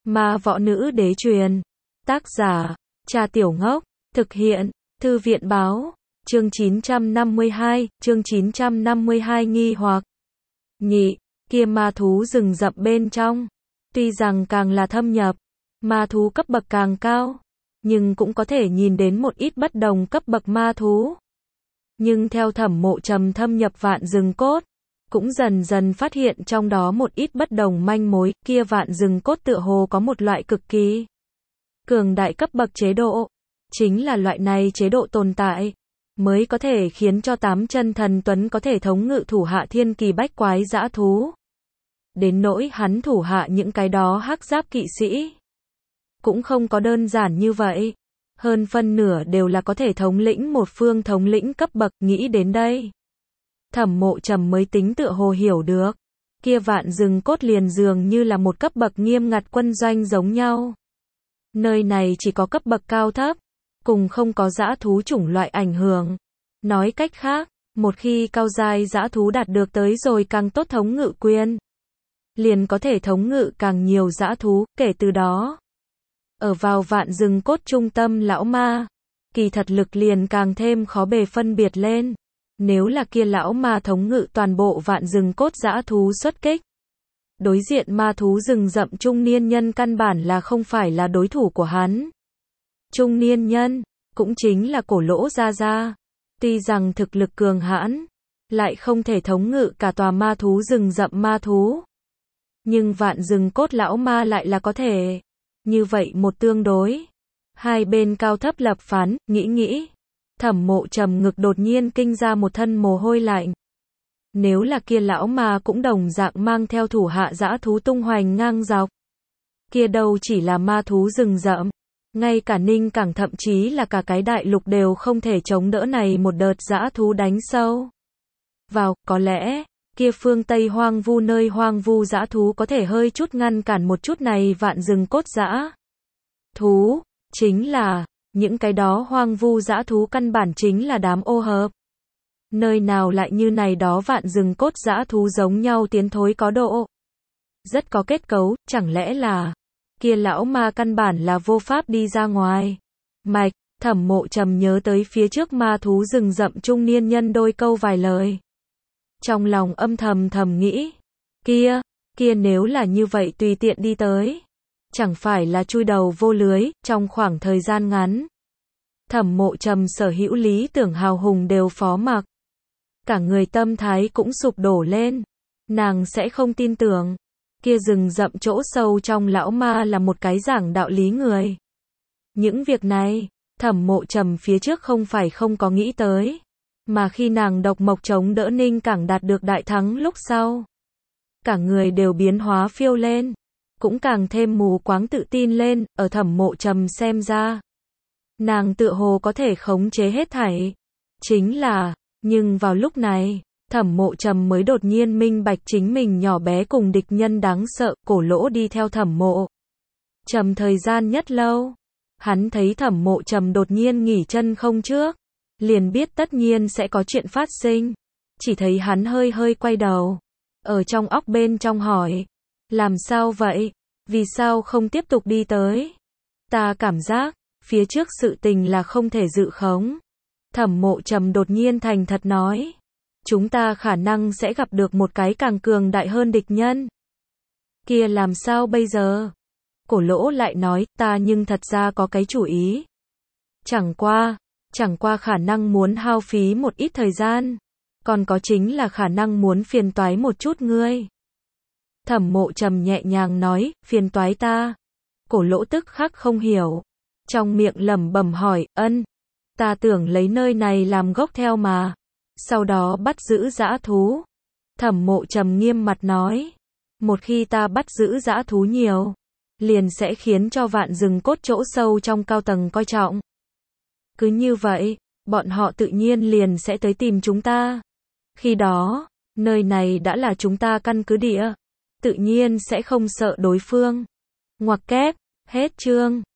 Ma võ nữ đế truyền. Tác giả, Trà Tiểu Ngốc. Thực hiện, Thư viện báo. Chương 952 nghi hoặc. Nhị, kia ma thú rừng rậm bên trong. Tuy rằng càng là thâm nhập, ma thú cấp bậc càng cao, nhưng cũng có thể nhìn đến một ít bất đồng cấp bậc ma thú. Nhưng theo Thẩm Mộ Trầm thâm nhập vạn rừng cốt, cũng dần dần phát hiện trong đó một ít bất đồng manh mối, kia vạn rừng cốt tựa hồ có một loại cực kỳ cường đại cấp bậc chế độ. Chính là loại này chế độ tồn tại, mới có thể khiến cho 8 chân thần tuấn có thể thống ngự thủ hạ thiên kỳ bách quái dã thú. Đến nỗi hắn thủ hạ những cái đó hắc giáp kỵ sĩ, cũng không có đơn giản như vậy. Hơn phân nửa đều là có thể thống lĩnh một phương thống lĩnh cấp bậc. Nghĩ đến đây, Thẩm Mộ Trầm mới tính tựa hồ hiểu được, kia vạn rừng cốt liền dường như là một cấp bậc nghiêm ngặt quân doanh giống nhau. Nơi này chỉ có cấp bậc cao thấp, cùng không có dã thú chủng loại ảnh hưởng. Nói cách khác, một khi cao giai dã thú đạt được tới rồi càng tốt thống ngự quyền, liền có thể thống ngự càng nhiều dã thú. Kể từ đó, ở vào vạn rừng cốt trung tâm lão ma, kỳ thật lực liền càng thêm khó bề phân biệt lên. Nếu là kia lão ma thống ngự toàn bộ vạn rừng cốt dã thú xuất kích, đối diện ma thú rừng rậm trung niên nhân căn bản là không phải là đối thủ của hắn. Trung niên nhân, cũng chính là Cổ Lỗ Gia Gia, tuy rằng thực lực cường hãn, lại không thể thống ngự cả tòa ma thú rừng rậm ma thú. Nhưng vạn rừng cốt lão ma lại là có thể. Như vậy một tương đối, hai bên cao thấp lập phán. Nghĩ, Thẩm Mộ Trầm ngực đột nhiên kinh ra một thân mồ hôi lạnh. Nếu là kia lão ma cũng đồng dạng mang theo thủ hạ dã thú tung hoành ngang dọc, kia đâu chỉ là ma thú rừng rậm, ngay cả Ninh Cảng thậm chí là cả cái đại lục đều không thể chống đỡ này một đợt dã thú đánh sâu vào. Có lẽ, kia phương Tây hoang vu nơi hoang vu dã thú có thể hơi chút ngăn cản một chút này vạn rừng cốt dã thú, chính là, những cái đó hoang vu dã thú căn bản chính là đám ô hợp. Nơi nào lại như này đó vạn rừng cốt dã thú giống nhau tiến thối có độ, rất có kết cấu. Chẳng lẽ là kia lão ma căn bản là vô pháp đi ra ngoài? Mạch, Thẩm Mộ Trầm nhớ tới phía trước ma thú rừng rậm trung niên nhân đôi câu vài lời, trong lòng âm thầm nghĩ, kia nếu là như vậy tùy tiện đi tới, chẳng phải là chui đầu vô lưới. Trong khoảng thời gian ngắn, Thẩm Mộ Trầm sở hữu lý tưởng hào hùng đều phó mặc, cả người tâm thái cũng sụp đổ lên. Nàng sẽ không tin tưởng, kia rừng rậm chỗ sâu trong lão ma là một cái giảng đạo lý người. Những việc này, Thẩm Mộ Trầm phía trước không phải không có nghĩ tới, mà khi nàng độc mộc chống đỡ Ninh Cảng đạt được đại thắng lúc sau, cả người đều biến hóa phiêu lên, cũng càng thêm mù quáng tự tin lên. Ở Thẩm Mộ Trầm xem ra, nàng tựa hồ có thể khống chế hết thảy. Chính là, nhưng vào lúc này, Thẩm Mộ Trầm mới đột nhiên minh bạch chính mình nhỏ bé cùng địch nhân đáng sợ. Cổ Lỗ đi theo Thẩm Mộ Trầm thời gian nhất lâu, hắn thấy Thẩm Mộ Trầm đột nhiên nghỉ chân không trước, liền biết tất nhiên sẽ có chuyện phát sinh. Chỉ thấy hắn hơi quay đầu, ở trong óc bên trong hỏi, làm sao vậy? Vì sao không tiếp tục đi tới? Ta cảm giác, phía trước sự tình là không thể dự khống. Thẩm Mộ Trầm đột nhiên thành thật nói, chúng ta khả năng sẽ gặp được một cái càng cường đại hơn địch nhân. Kia làm sao bây giờ? Cổ Lỗ lại nói, ta nhưng thật ra có cái chủ ý. Chẳng qua khả năng muốn hao phí một ít thời gian, còn có chính là khả năng muốn phiền toái một chút ngươi. Thẩm Mộ Trầm nhẹ nhàng nói, phiền toái ta. Cổ Lỗ tức khắc không hiểu, trong miệng lẩm bẩm hỏi, ta tưởng lấy nơi này làm gốc theo mà, sau đó bắt giữ dã thú. Thẩm Mộ Trầm nghiêm mặt nói, một khi ta bắt giữ dã thú nhiều, liền sẽ khiến cho vạn rừng cốt chỗ sâu trong cao tầng coi trọng. Cứ như vậy, bọn họ tự nhiên liền sẽ tới tìm chúng ta. Khi đó, nơi này đã là chúng ta căn cứ địa, tự nhiên sẽ không sợ đối phương. Ngoặc kép, hết chương.